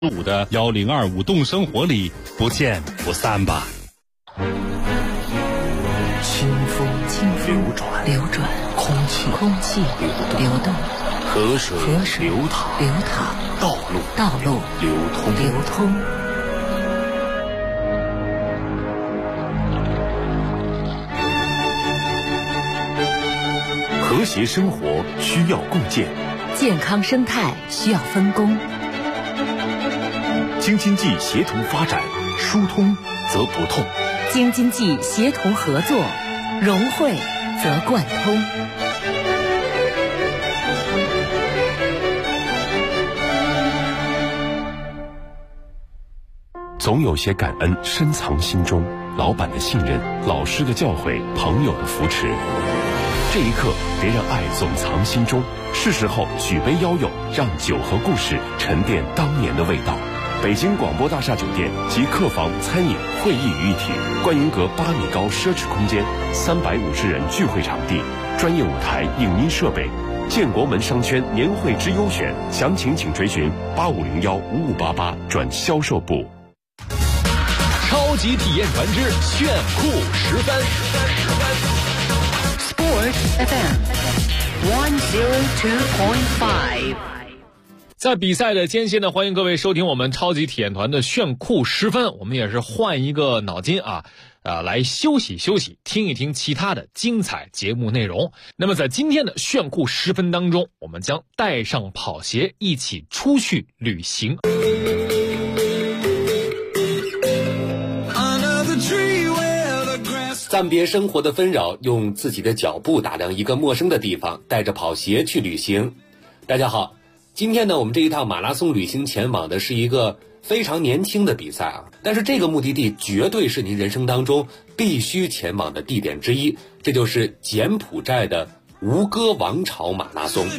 5的1025动生活里不见不散吧。 清风流转，空气流动， 河水流淌，道路流通。和谐生活需要共建， 健康生态需要分工。 京津冀协同发展，疏通则不痛； 京津冀协同合作，融汇则贯通。 总有些感恩深藏心中，老板的信任，老师的教诲，朋友的扶持。这一刻，别让爱总藏心中，是时候举杯邀友，让酒和故事沉淀当年的味道。北京广播大厦酒店集客房、餐饮、会议于一体，观云阁8米高奢侈空间，350人聚会场地，专业舞台、影音设备。建国门商圈年会之优选，详情请追询85015588转销售部。 超级体验团之炫酷十番。 Sport FM 102.5。 在比赛的间歇呢，欢迎各位收听我们超级体验团的炫酷十分。我们也是换一个脑筋来休息休息，听一听其他的精彩节目内容。那么在今天的炫酷十分当中，我们将带上跑鞋一起出去旅行。 暂别生活的纷扰，用自己的脚步打量一个陌生的地方，带着跑鞋去旅行。大家好，今天呢，我们这一趟马拉松旅行前往的是一个非常年轻的比赛但是这个目的地绝对是您人生当中必须前往的地点之一，这就是柬埔寨的吴哥王朝马拉松。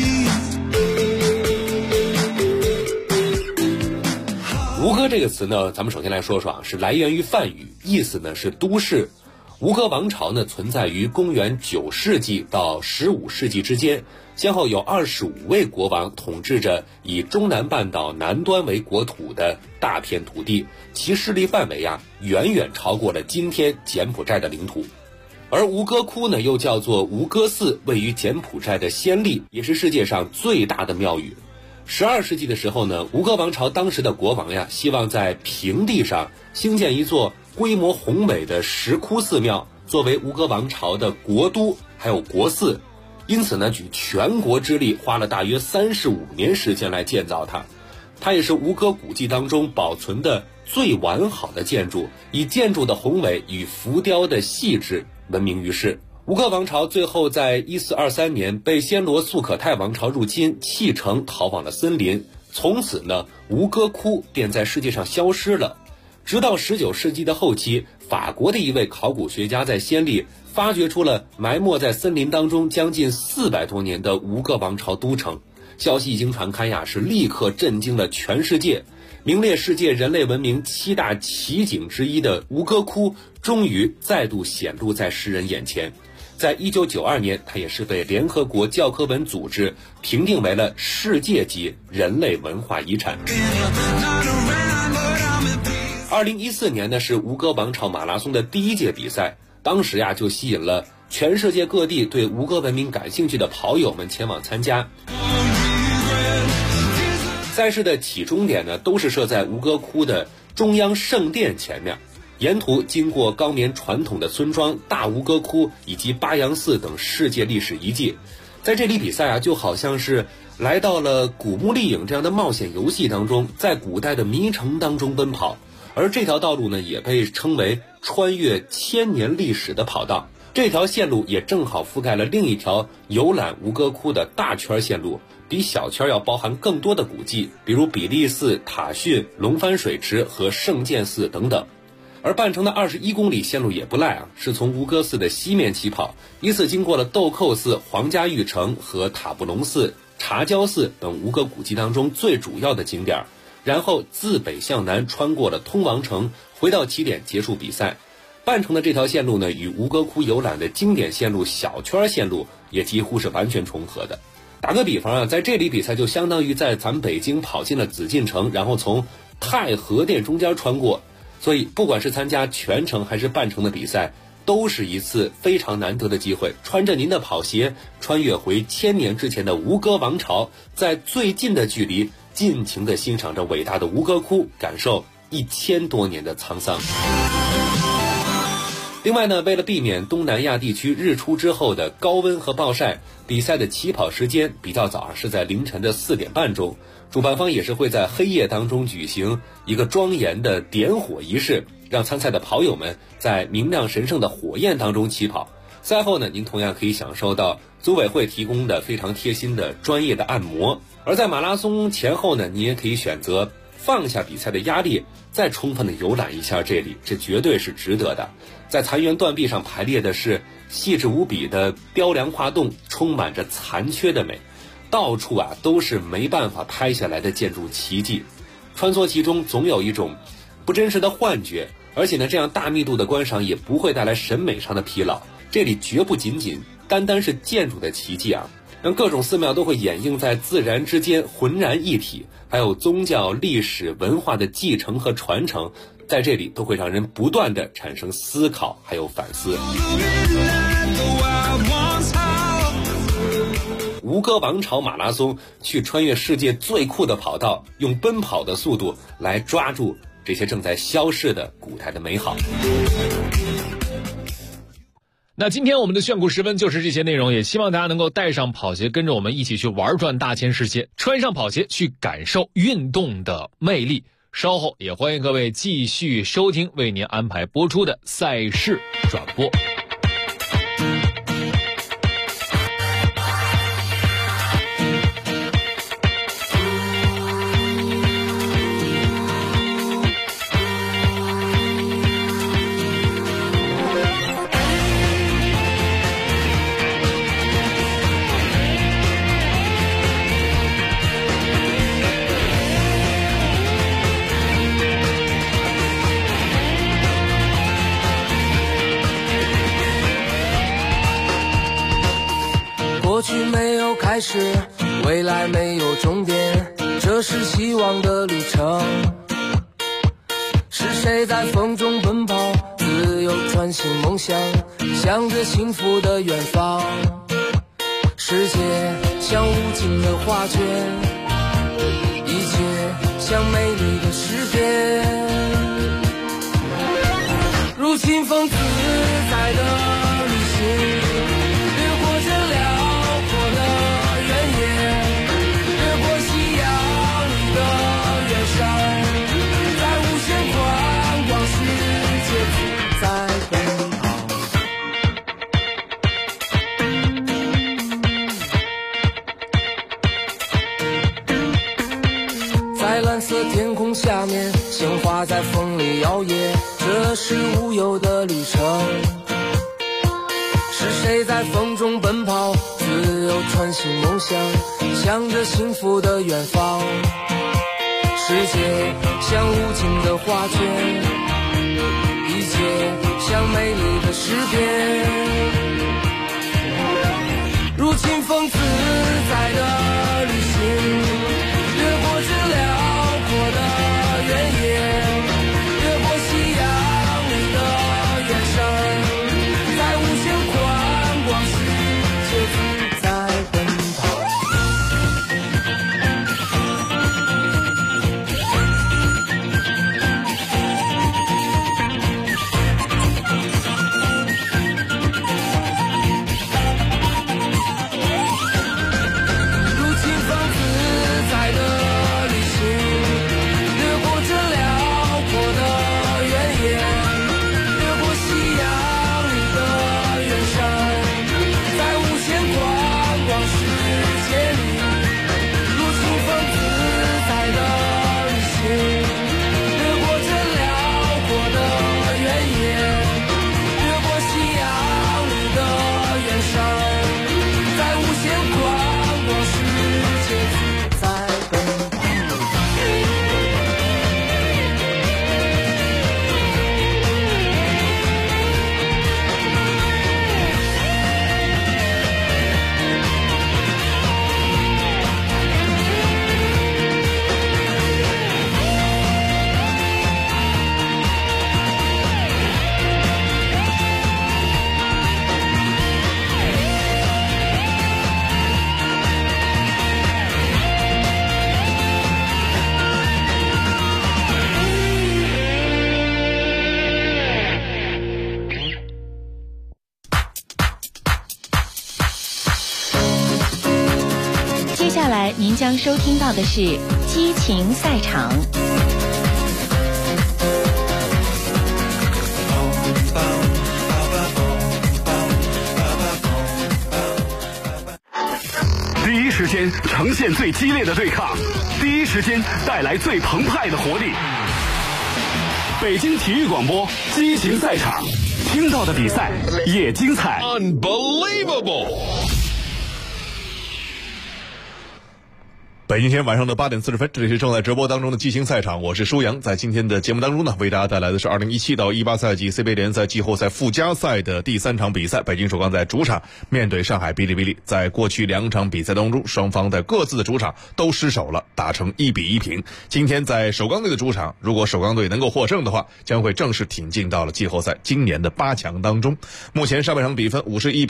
吴哥这个词呢，咱们首先来说说是来源于梵语，意思呢是都市。吴哥王朝呢存在于公元9世纪到15世纪之间，先后有25位国王统治着以中南半岛南端为国土的大片土地，其势力范围远远超过了今天柬埔寨的领土。而吴哥窟呢又叫做吴哥寺，位于柬埔寨的暹粒，也是世界上最大的庙宇。12世纪的时候呢，吴哥王朝当时的国王希望在平地上兴建一座规模宏伟的石窟寺庙，作为吴哥王朝的国都还有国寺，因此呢举全国之力花了大约35年时间来建造它。它也是吴哥古迹当中保存的最完好的建筑，以建筑的宏伟与浮雕的细致闻名于世。吴哥王朝最后在1423年被暹罗素可泰王朝入侵，弃城逃往了森林，从此呢吴哥窟便在世界上消失了。直到19世纪的后期，法国的一位考古学家在暹粒发掘出了埋没在森林当中将近400多年的吴哥王朝都城。消息一经传开是立刻震惊了全世界。名列世界人类文明7大奇景之一的吴哥窟终于再度显露在世人眼前。在1992年，它也是被联合国教科文组织评定为了世界级人类文化遗产。2014年呢是吴哥王朝马拉松的第一届比赛，当时就吸引了全世界各地对吴哥文明感兴趣的跑友们前往参加。赛事的起终点呢都是设在吴哥窟的中央圣殿前面，沿途经过高棉传统的村庄、大吴哥窟以及巴扬寺等世界历史遗迹。在这里比赛就好像是来到了古墓丽影这样的冒险游戏当中，在古代的迷城当中奔跑。而这条道路呢也被称为穿越1000年历史的跑道，这条线路也正好覆盖了另一条游览吴哥窟的大圈线路，比小圈要包含更多的古迹，比如比利寺、塔逊、龙帆水池和圣剑寺等等。而半程的21公里线路也不赖是从吴哥寺的西面起跑，依次经过了豆蔻寺、皇家玉城和塔布隆寺、茶礁寺等吴哥古迹当中最主要的景点，然后自北向南穿过了通王城，回到起点结束比赛。半程的这条线路呢，与吴哥窟游览的经典线路小圈线路也几乎是完全重合的。 打个比方啊，在这里比赛就相当于在咱们北京跑进了紫禁城，然后从太和殿中间穿过，所以不管是参加全程还是半程的比赛，都是一次非常难得的机会，穿着您的跑鞋穿越回1000年之前的吴哥王朝，在最近的距离尽情地欣赏着伟大的吴哥窟，感受1000多年的沧桑。另外呢，为了避免东南亚地区日出之后的高温和暴晒，比赛的起跑时间比较早，是在凌晨的4点半钟。主办方也是会在黑夜当中举行一个庄严的点火仪式，让参赛的跑友们在明亮神圣的火焰当中起跑。赛后呢，您同样可以享受到组委会提供的非常贴心的专业的按摩。而在马拉松前后呢，你也可以选择放下比赛的压力，再充分的游览一下这里，这绝对是值得的。在残垣断壁上排列的是细致无比的雕梁画栋，充满着残缺的美，到处啊都是没办法拍下来的建筑奇迹，穿梭其中总有一种不真实的幻觉。而且呢，这样大密度的观赏也不会带来审美上的疲劳，这里绝不仅仅单单是建筑的奇迹啊，让各种寺庙都会掩映在自然之间，浑然一体，还有宗教历史文化的继承和传承，在这里都会让人不断的产生思考还有反思。吴哥王朝马拉松，去穿越世界最酷的跑道，用奔跑的速度来抓住这些正在消逝的古代的美好。 那今天我们的炫酷时分就是这些内容，也希望大家能够带上跑鞋，跟着我们一起去玩转大千世界，穿上跑鞋去感受运动的魅力。稍后也欢迎各位继续收听为您安排播出的赛事转播。 过去没有开始，未来没有终点，这是希望的旅程。是谁在风中奔跑，自由穿行梦想，向着幸福的远方。世界像无尽的画卷，一切像美丽的诗篇，如清风自在的旅行，蓝色天空下面，鲜花在风里摇曳，这是无忧的旅程。是谁在风中奔跑，自由穿行梦想，向着幸福的远方。世界像无尽的画卷，一切像美丽的诗篇，如清风自在的旅行，越过这辽阔的原野，越过夕阳里的远山，在无限宽广世界自在奔跑。如将收听到的是激情赛场。 第一时间呈现最激烈的对抗，第一时间带来最澎湃的活力。北京体育广播激情赛场，听到的比赛也精彩。 Unbelievable！ 北京天晚上的8点40分，这里是正在直播当中的激情赛场，我是舒阳。在今天的节目当中呢，为大家带来的是2017到18赛季 CBA 联赛季后赛附加赛的第3场比赛。北京首钢在主场面对上海哔哩哔哩，在过去2场比赛当中，双方在各自的主场都失手了，打成1-1平。今天在首钢队的主场，如果首钢队能够获胜的话，将会正式挺进到了季后赛今年的8强当中。目前上半场比分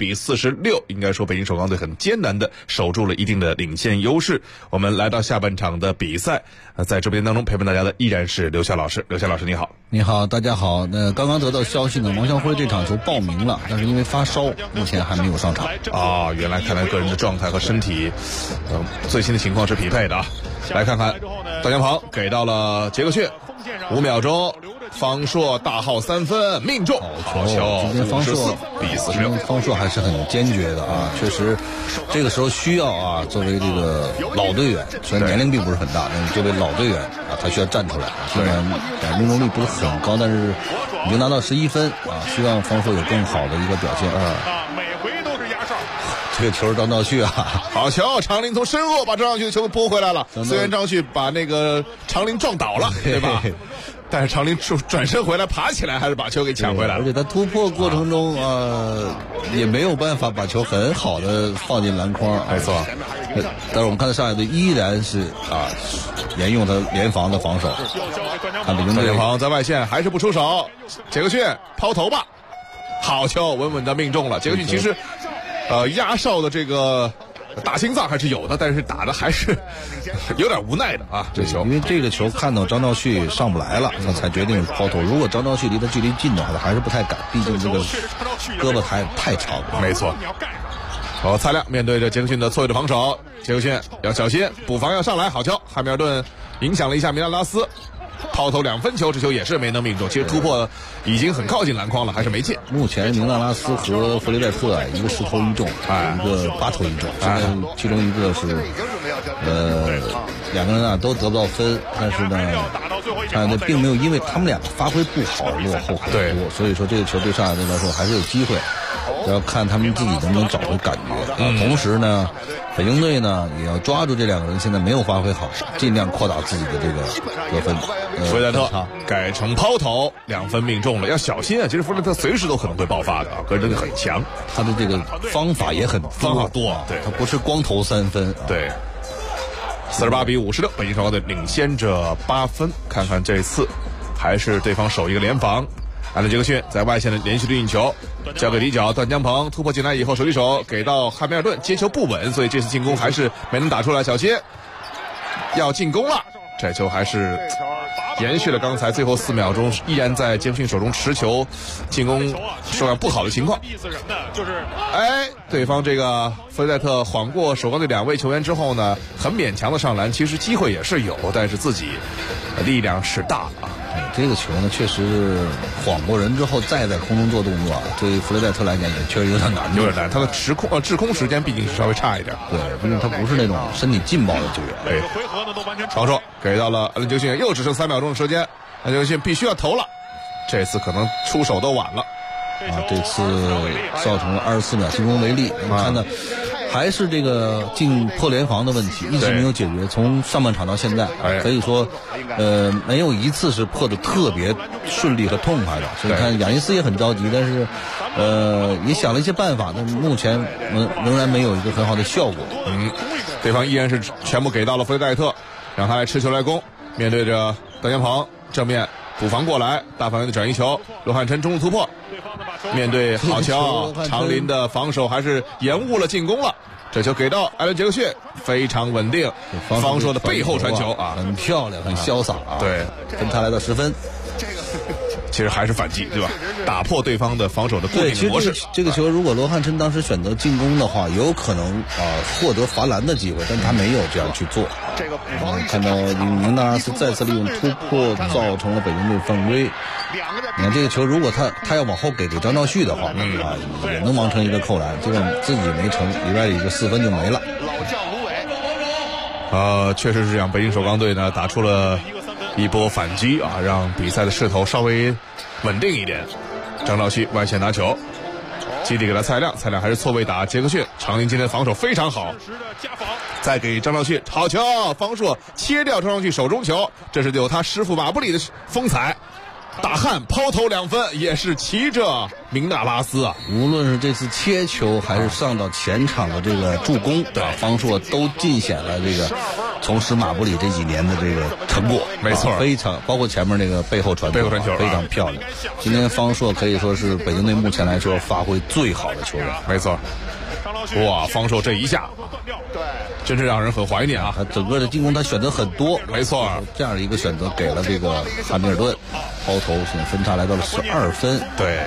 51-46，应该说北京首钢队很艰难的守住了一定的领先优势。我们来到下半场的比赛，在直播间当中陪伴大家的依然是刘晓老师。刘晓老师你好。 你好，大家好。那刚刚得到消息呢，王湘辉这场球报名了，但是因为发烧，目前还没有上场。 啊，原来看来个人的状态和身体，最新的情况是匹配的啊。来看看，段江鹏给到了杰克逊，5秒钟。方硕大号3分命中，好球！ 今天方硕 54-46， 方硕还是很坚决的啊，确实，这个时候需要啊，作为这个老队员，虽然年龄并不是很大，但是作为老队员啊，他需要站出来。虽然命中率不是很高，但是已经拿到11分啊，希望方硕有更好的一个表现啊。 每回都是压哨。 这个球张兆旭啊， 好球！常林从身后把张兆旭的球拨回来了，虽然张兆旭把那个常林撞倒了，对吧？但是常林转身回来爬起来，还是把球给抢回来了。 而且他突破过程中也没有办法把球很好的放进篮筐。 没错。 但是我们看到上海队依然是沿用他联防的防守。看北京队在外线还是不出手，杰克逊抛投吧，好球，稳稳的命中了。杰克逊其实压哨的这个打心脏还是有的，但是打的还是有点无奈的啊。这球， 因为这个球看到张兆旭上不来了，他才决定抛投。如果张兆旭离他距离近的话，他还是不太敢，毕竟这个胳膊太长了。 没错。蔡亮面对着杰克逊的错位的防守，杰克逊要小心，补防要上来，好球！汉密尔顿影响了一下米拉拉斯。抛投2分球，这球也是没能命中。其实突破已经很靠近篮筐了，还是没进。 目前明纳拉斯和弗雷戴特一个10投1中，一个8投1中。现在其中一个是两个人都得不到分，但是呢，上海队并没有因为他们两个发挥不好而落后很多。所以说这个球对上海队来说还是有机会，要看他们自己能不能找回感觉。同时呢，北京队呢也要抓住这两个人现在没有发挥好，尽量扩大自己的这个得分。 弗雷戴特改成抛投2分命中了，要小心啊！其实弗雷戴特随时都可能会爆发的，个人能力很强， 他的这个方法也很多，对， 他不是光投3分， 对。48-56，北京首钢队领先着8分。看看这次还是对方守一个联防。安德杰克逊在外线的连续的运球，交给底角段江鹏突破进来以后，手一手给到汉密尔顿，接球不稳，所以这次进攻还是没能打出来。小切要进攻了，这球还是延续了刚才最后4秒钟，依然在杰克逊手中持球，进攻手感不好的情况。对方这个弗雷戴特晃过首钢队2位球员之后呢，很勉强的上篮，其实机会也是有，但是自己力量是大啊。 这个球呢，确实晃过人之后再在空中做动作，对于弗雷戴特来讲也确实有点难， 他的制空时间毕竟是稍微差一点。 对，毕竟他不是那种身体劲爆的球员。 对，防守给到了安德杰克逊，又只剩3秒钟的时间，安德杰克逊必须要投了，这次可能出手都晚了。 这次造成了24秒进攻违例。我们看到还是这个进破联防的问题一直没有解决，从上半场到现在可以说没有一次是破的特别顺利和痛快的。所以看亚尼斯也很着急，但是也想了一些办法，但目前仍然没有一个很好的效果。 对方依然是全部给到了弗雷戴特，让他来持球来攻，面对着段江鹏正面补防过来，大范围的转移球，罗汉琛中路突破，面对好球，长林的防守还是延误了进攻了。这球给到艾伦杰克逊，非常稳定，方硕的背后传球啊， 很漂亮，很潇洒啊。 对， 分他来到10分。 其实还是反击，对吧？打破对方的防守的固定的模式。 这个球如果罗汉琛当时选择进攻的话，有可能获得罚篮的机会，但他没有这样去做。看到宁纳拉斯再次利用突破造成了北京队犯规。你看这个球，如果他要往后给张兆旭的话，也能完成一个扣篮，结果自己没成，里边一个4分就没了。 确实是这样。北京首钢队呢打出了一波反击啊，让比赛的势头稍微稳定一点。张兆旭外线拿球，基地给他蔡亮，蔡亮还是错位打杰克逊。长林今天防守非常好，再给张兆旭好球，方硕切掉张兆旭手中球，这是有他师傅马布里的风采。大汉抛投2分，也是骑着明纳拉斯啊。 无论是这次切球还是上到前场的这个助攻，方硕都尽显了这个从事马布里这几年的这个成果。 没错， 非常包括前面那个背后传球非常漂亮。今天方硕可以说是北京队目前来说发挥最好的球员。 没错。哇，方硕这一下真是让人很怀念啊！ 他整个的进攻他选择很多， 没错， 这样的一个选择给了这个汉密尔顿，抛投现在分差来到了12分。 对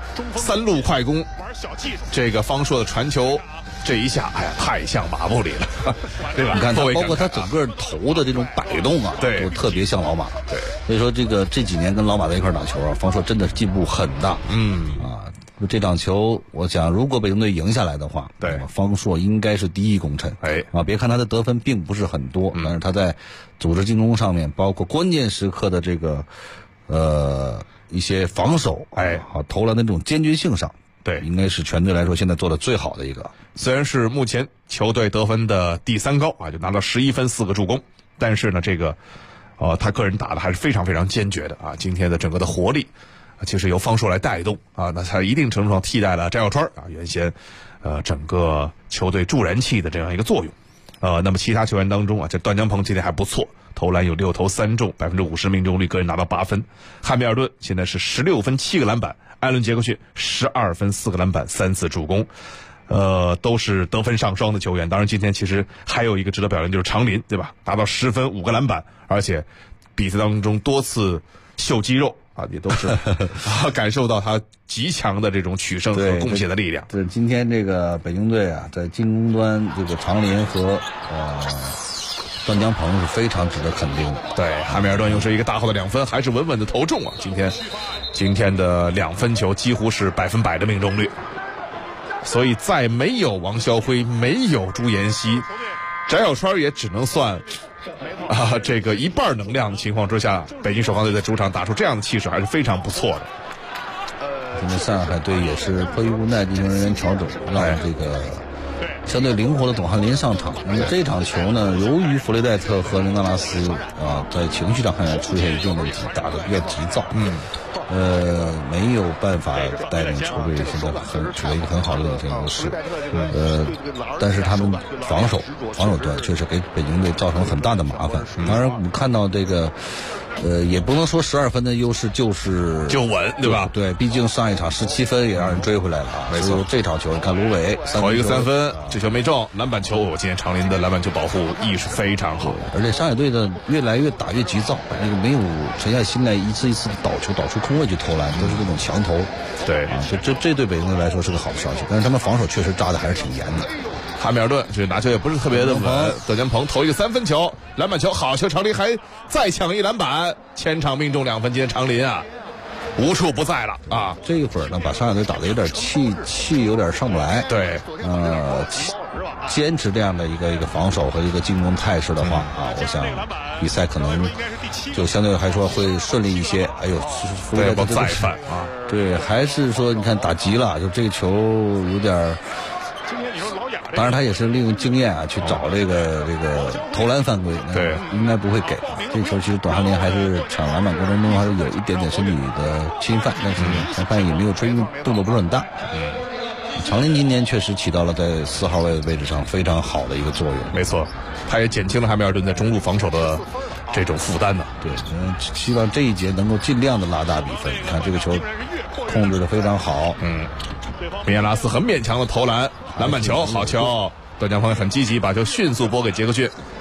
，3路快攻，这个方硕的传球这一下，哎呀，太像马布里了，对吧？ 你看他包括他整个头的这种摆动啊， 对， 都特别像老马。 对， 所以说这几年跟老马在一块打球啊，方硕真的是进步很大。这场球，我想如果北京队赢下来的话， 对， 方硕应该是第一功臣。别看他的得分并不是很多，但是他在组织进攻上面，包括关键时刻的这个一些防守，投篮的这种坚决性上， 对， 应该是全队来说现在做的最好的一个。 虽然是目前球队得分的第3高啊，就拿到11分4个助攻，但是呢，这个他个人打的还是非常非常坚决的啊，今天的整个的活力。其实由方硕来带动啊，那他一定程度上替代了翟小川啊，原先整个球队助燃器的这样一个作用。那么其他球员当中啊，这段江鹏今天还不错，投篮有6投3中，50%命中率，个人拿到8分。汉密尔顿现在是16分7个篮板，艾伦杰克逊12分4个篮板3次助攻，都是得分上双的球员。当然今天其实还有一个值得表扬，就是长林，对吧？拿到10分5个篮板，而且比赛当中多次秀肌肉。也都是感受到他极强的这种取胜和贡献的力量。 对，今天这个北京队啊，在进攻端这个长林和段江鹏是非常值得肯定的。 对，汉密尔顿又是一个大号的2分，还是稳稳的投中啊！今天的2分球几乎是100%的命中率。所以在没有王霄辉、没有朱妍希，翟小川也只能算。这个1半能量的情况之下，北京首钢队在主场打出这样的气势还是非常不错的。 现在上海队也是迫于无奈进行人员调整，让这个相对灵活的董翰林上场。那么这场球呢，由于弗雷戴特和宁纳拉斯在情绪上看来出现一定问题，打得比较急躁，没有办法带领球队现在取得一个很好的领先优势。但是他们防守端确实给北京队造成很大的麻烦。当然我们看到这个也不能说12分的优势就稳，对吧？ 对，毕竟上一场17分也让人追回来了啊。没错，这场球你看卢伟投一个3分，这球没中，篮板球，今天长林的篮板球保护意识非常好， 而且上海队的越来越打越急躁，那个没有沉下心来一次一次导球导出空位去投篮，都是这种强投。 对啊， 这对北京队来说是个好的消息，但是他们防守确实扎的还是挺严的。 汉密尔顿这拿球也不是特别的稳，段江鹏投一个3分球，篮板球好球，长林还再抢一篮板，前场命中2分，今天长林啊无处不在了啊！ 这一会儿呢，把上海队打得有点气有点上不来。 对， 坚持这样的一个防守和一个进攻态势的话我想比赛可能就相对来说会顺利一些。哎呦，弗雷戴特再犯啊！ 对，还是说你看打急了，就这个球有点。当然他也是利用经验去找这个投篮犯规， 对， 应该不会给。这球其实董翰林还是抢篮板过程中还是有一点点身体的侵犯，但是裁判也没有吹，动作不是很大。长林今天确实起到了在4号位的位置上非常好的一个作用。 没错，他也减轻了汉密尔顿在中路防守的这种负担呢。 对，希望这一节能够尽量的拉大比分。看这个球控制的非常好。 米亚拉斯很勉强的投篮，篮板球好球，段江鹏很积极，把球迅速拨给杰克逊，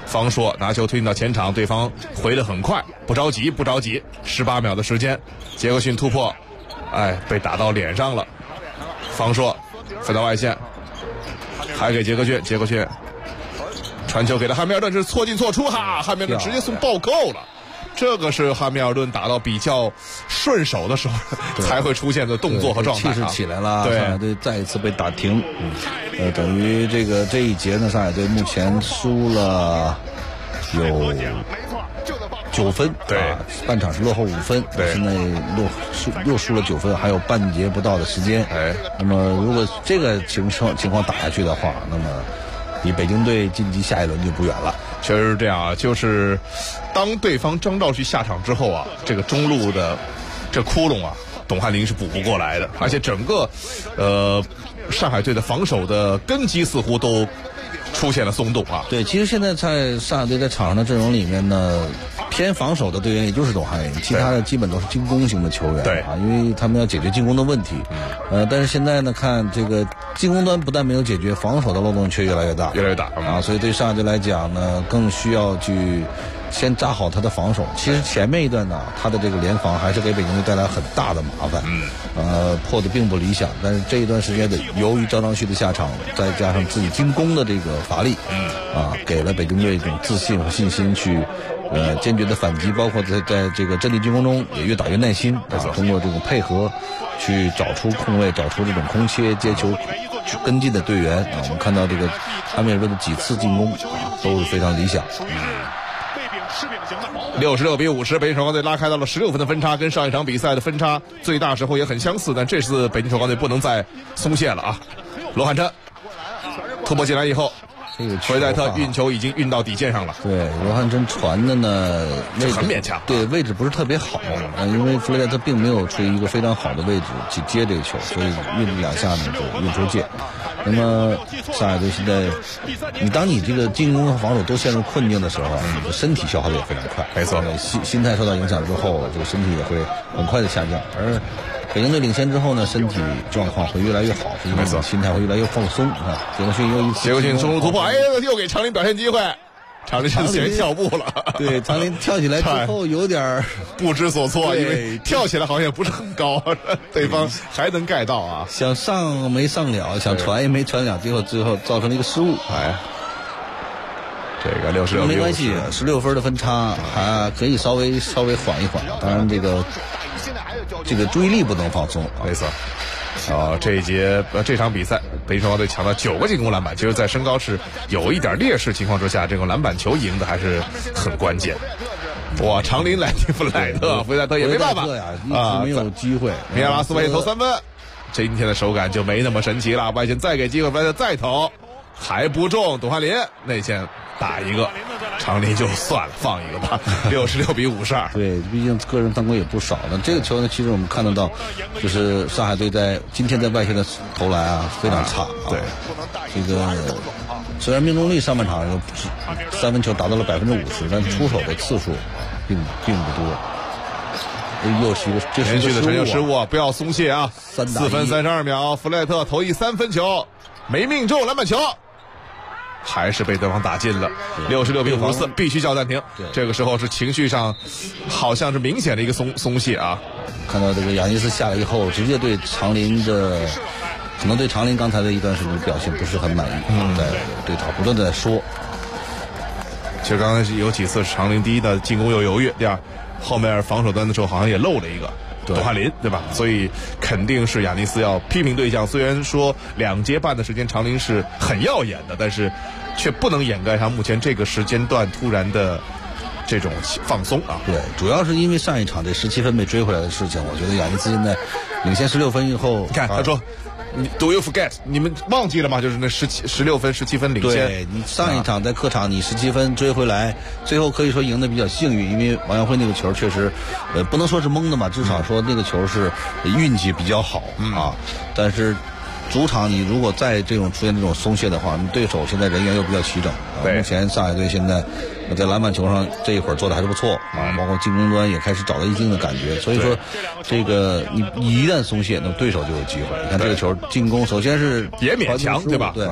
方硕拿球推进到前场，对方回得很快，不着急，18秒的时间，杰克逊突破，被打到脸上了。方硕分到外线，还给杰克逊传球给了汉密尔顿，是错进错出哈，汉密尔顿直接送暴扣了。这个是汉密尔顿打到比较顺手的时候才会出现的动作和状态， 气势起来了。 对， 上海队再一次被打停。等于这一节呢，上海队目前输了有9分， 对， 半场是落后5分， 对， 现在又输了9分，还有半节不到的时间。那么如果这个情况打下去的话，那么离北京队晋级下一轮就不远了。 确实是这样啊，就是当对方张兆旭下场之后啊，这个中路的这窟窿啊，董翰林是补不过来的，而且整个上海队的防守的根基似乎都出现了松动啊。 对，其实现在在上海队在场上的阵容里面呢，偏防守的队员也就是董翰林，其他的基本都是进攻型的球员。 对啊，因为他们要解决进攻的问题。但是现在呢，看这个进攻端不但没有解决，防守的漏洞却越来越大啊。所以对上海队来讲呢，更需要去先扎好他的防守。其实前面一段呢，他的这个联防还是给北京队带来很大的麻烦，破的并不理想。但是这一段时间的，由于张兆旭的下场，再加上自己进攻的这个乏力，给了北京队一种自信和信心去坚决的反击，包括在这个阵地进攻中也越打越耐心，通过这种配合去找出空位，找出这种空切接球跟进的队员啊。我们看到这个汉密尔顿的几次进攻都是非常理想。 66比50，北京首钢队拉开到了16分的分差，跟上一场比赛的分差最大时候也很相似，但这次北京首钢队不能再松懈了啊！罗汉琛突破进来以后，弗雷戴特运球已经运到底线上了。 对，罗汉琛传的呢很勉强， 对，位置不是特别好，因为弗雷戴特并没有处于一个非常好的位置去接这个球，所以运2下呢就运出界。那么上海队现在，当你这个进攻和防守都陷入困境的时候，你的身体消耗的也非常快。 没错， 心态受到影响之后，这个身体也会很快的下降。而北京队领先之后呢，身体状况会越来越好，因为心态会越来越放松啊。杰克逊又一次， 杰克逊中路突破，又给长林表现机会。长林是先跳步了， 对，长林跳起来之后有点不知所措，因为跳起来好像也不是很高，对方还能盖到啊， 想上没上了，想传也没传了，最后造成了一个失误。 这个66 没关系，16分的分差还可以稍微缓一缓，当然这个注意力不能放松。 没错。这场比赛，北京首钢队抢到9个进攻篮板，其实在身高是有一点劣势情况之下，这个篮板球赢的还是很关键。哇，长林来替弗莱特，弗莱特也没办法一直没有机会。 米亚拉斯外线投3分，今天的手感就没那么神奇了。外线再给机会，弗莱特再投，还不中。董翰林内线打一个，长林就算了，放一个吧。66比52。 对，毕竟个人犯规也不少呢。这个球呢，其实我们看得到，就是上海队今天在外线的投篮非常差。 对， 这个虽然命中率上半场有3分球达到了50%，但出手的次数并不多。又是一个连续的传球失误，不要松懈啊！4分32秒，弗莱特投一3分球，没命中篮板球。还是被对方打进了，66比54，必须叫暂停。这个时候是情绪上好像是明显的一个松懈啊。 看到这个亚尼斯下来以后，直接对长林的，可能对长林刚才的一段时间表现不是很满意，在对他不断的在说。 其实刚才有几次是长林第一的进攻又犹豫，第二后面防守端的时候好像也漏了一个。董翰林对吧？所以肯定是亚尼斯要批评对象。虽然说2节半的时间长林是很耀眼的，但是却不能掩盖上目前这个时间段突然的这种放松啊。 对，主要是因为上一场这17分被追回来的事情，我觉得亚尼斯现在领先16分以后， 你看他说。Do you forget？ 你们忘记了吗？就是那16分、17分领先。 对，你上一场在客场你17分追回来，最后可以说赢得比较幸运，因为王耀辉那个球确实，不能说是蒙的嘛，至少说那个球是运气比较好啊。但是主场你如果再出现这种松懈的话，你对手现在人员又比较齐整。目前上海队现在在篮板球上这一会儿做的还是不错啊，包括进攻端也开始找到一定的感觉。所以说，这个你一旦松懈，那对手就有机会。你看这个球进攻，首先是也勉强，对吧？ 对，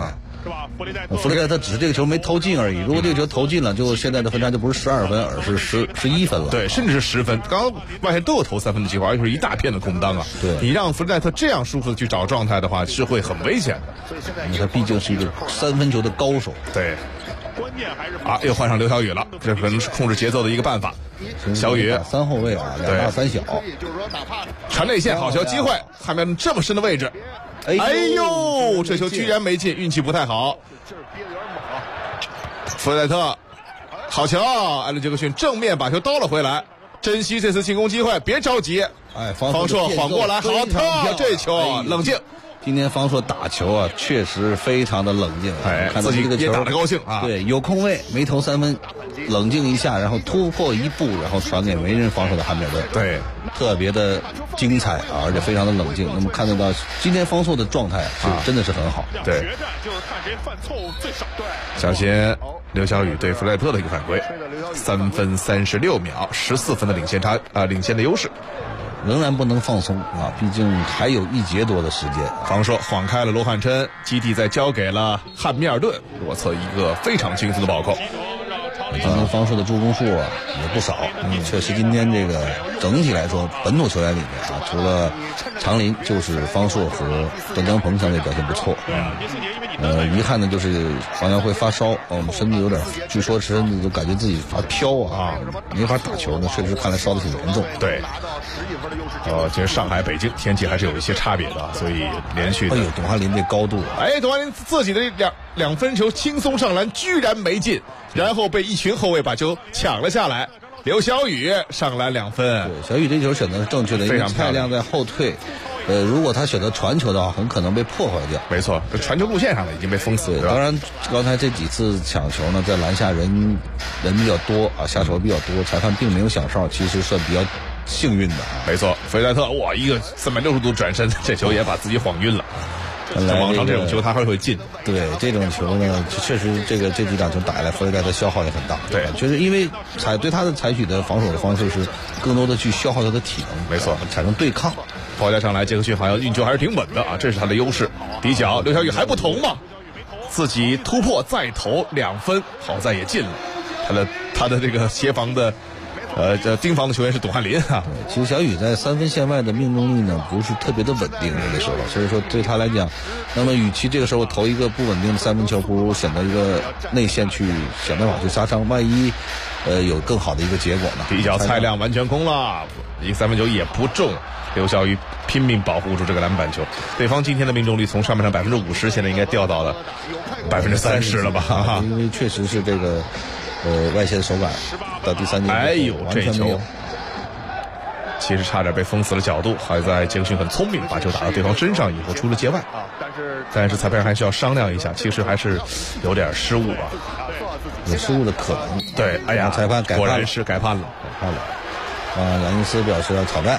弗雷戴特只是这个球没投进而已。如果这个球投进了，就现在的分差就不是12分，而是11分了。 对，甚至是10分。刚刚外线都有投3分的机会，而且是一大片的空当啊。 对， 你让弗雷戴特这样舒服的去找状态的话，是会很危险的。 他毕竟是一个3分球的高手。 对。啊，又换上刘晓宇了，这可能是控制节奏的一个办法。小宇 3后卫啊，2大3小， 传内线好球机会，汉密尔顿这么深的位置，哎呦，这球居然没进，运气不太好。弗雷戴特，好球，艾伦杰克逊正面把球兜了回来，珍惜这次进攻机会，别着急。 哎， 方硕晃过来，好跳，这球冷静。 今天方硕打球啊，确实非常的冷静。 哎， 看到这个球也打得高兴啊。 对，有空位没投3分，冷静一下，然后突破一步，然后传给没人防守的汉密尔顿。 对， 特别的精彩啊，而且非常的冷静。那么看得到今天方硕的状态是真的是很好。 对，小心刘晓宇对弗莱特的一个犯规，3分36秒，14分的领先的优势。 仍然不能放松啊，毕竟还有1节多的时间。 防守晃开了罗汉琛，基地再交给了汉密尔顿，左侧一个非常轻松的暴扣。 今天方硕的助攻数啊也不少，确实今天这个整体来说，本土球员里面啊，除了长林就是方硕和段江鹏相对表现不错。遗憾的就是王耀辉发烧，我们身子有点，据说身子都感觉自己发飘啊，没法打球呢，确实看来烧得挺严重。 对，其实上海、北京天气还是有一些差别的，所以连续的。 哎呦，董翰林这高度， 董翰林自己的两分球轻松上篮，居然没进，然后被一群后卫把球抢了下来。刘晓宇上篮2分， 对，小宇这球选择是正确的，因为蔡亮在后退。如果他选择传球的话，很可能被破坏掉。 没错，这传球路线上已经被封死了。 当然，刚才这几次抢球呢，在篮下人比较多啊，下手比较多，裁判并没有响哨，其实算比较幸运的啊。 没错，弗雷戴特哇，一个360度转身，这球也把自己晃晕了。往常这种球他还会进。 对，这种球呢，确实这几场球打下来，弗雷戴特消耗也很大。 对， 就是因为对他的采取的防守的方式是更多的去消耗他的体能， 没错， 产生对抗。 抛架上来，杰克逊好像运球还是挺稳的啊，这是他的优势。底角，刘晓宇还不投吗？自己突破再投2分，好在也进了。他的这个协防的。盯防的球员是董翰林啊。 其实小宇在3分线外的命中率呢不是特别的稳定有的时候，所以说对他来讲，那么与其这个时候投一个不稳定的3分球，不如选择一个内线去想办法去杀伤，万一有更好的一个结果呢。 底角蔡亮完全空了，一个3分球也不中。刘晓宇拼命保护住这个篮板球，对方今天的命中率从上半场50%，现在应该掉到了30%了吧？ 因为确实是这个外线手感到第3节， 哎呦， 这球其实差点被封死了角度，还在杰克逊很聪明，把球打到对方身上以后出了界外，但是裁判还是要商量一下，其实还是有点失误啊， 有失误的可能。 对，哎呀， 裁判改判了， 果然是改判了。 杨因斯表示要挑战，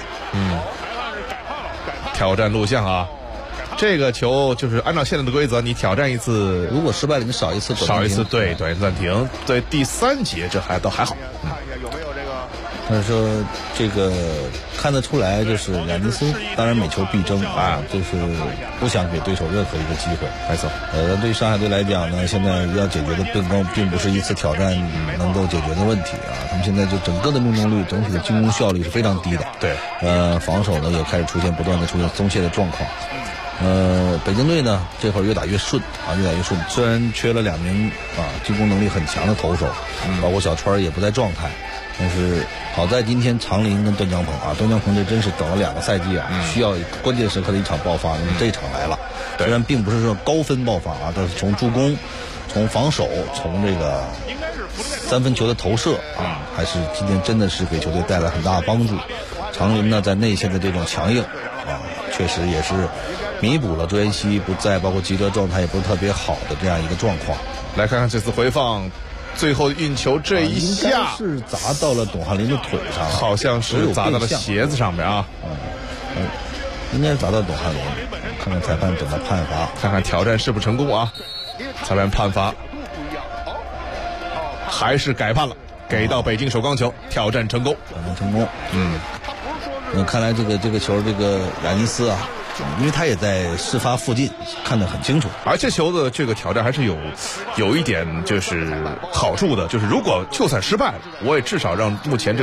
挑战录像啊。这个球就是按照现在的规则，你挑战一次， 如果失败了，你少一次， 对，短暂停。对，第3节这都还好。 他说这个看得出来，就是亚尼斯当然每球必争啊，就是不想给对手任何一个机会。 没错。 对于上海队来讲呢，现在要解决的并不是一次挑战能够解决的问题啊。他们现在就整个的命中率、整体的进攻效率是非常低的。 对。 防守呢也开始不断的出现松懈的状况。北京队呢这会儿越打越顺啊，越打越顺。虽然缺了2名进攻能力很强的投手，包括小川也不在状态，但是好在今天长林跟段江鹏啊，段江鹏这真是等了2个赛季啊，需要关键时刻的一场爆发，那么这一场来了。虽然并不是说高分爆发啊，但是从助攻、从防守、从这个3分球的投射啊，还是今天真的是给球队带来很大的帮助。长林呢在内线的这种强硬啊，确实也是弥补了周延熙不在，包括吉德状态也不是特别好的这样一个状况。 来看看这次回放，最后运球这一下应该是砸到了董翰林的腿上， 好像是砸到了鞋子上面啊。 应该是砸到董翰林。看看裁判怎么判罚， 看看挑战是不是成功啊？裁判判罚还是改判了，给到北京首钢球，挑战成功。 成功。看来这个球，这个亚尼斯啊， 因为他也在事发附近，看得很清楚。 而这球的这个挑战还是有一点就是好处的，就是如果就算失败了，我也至少让目前这个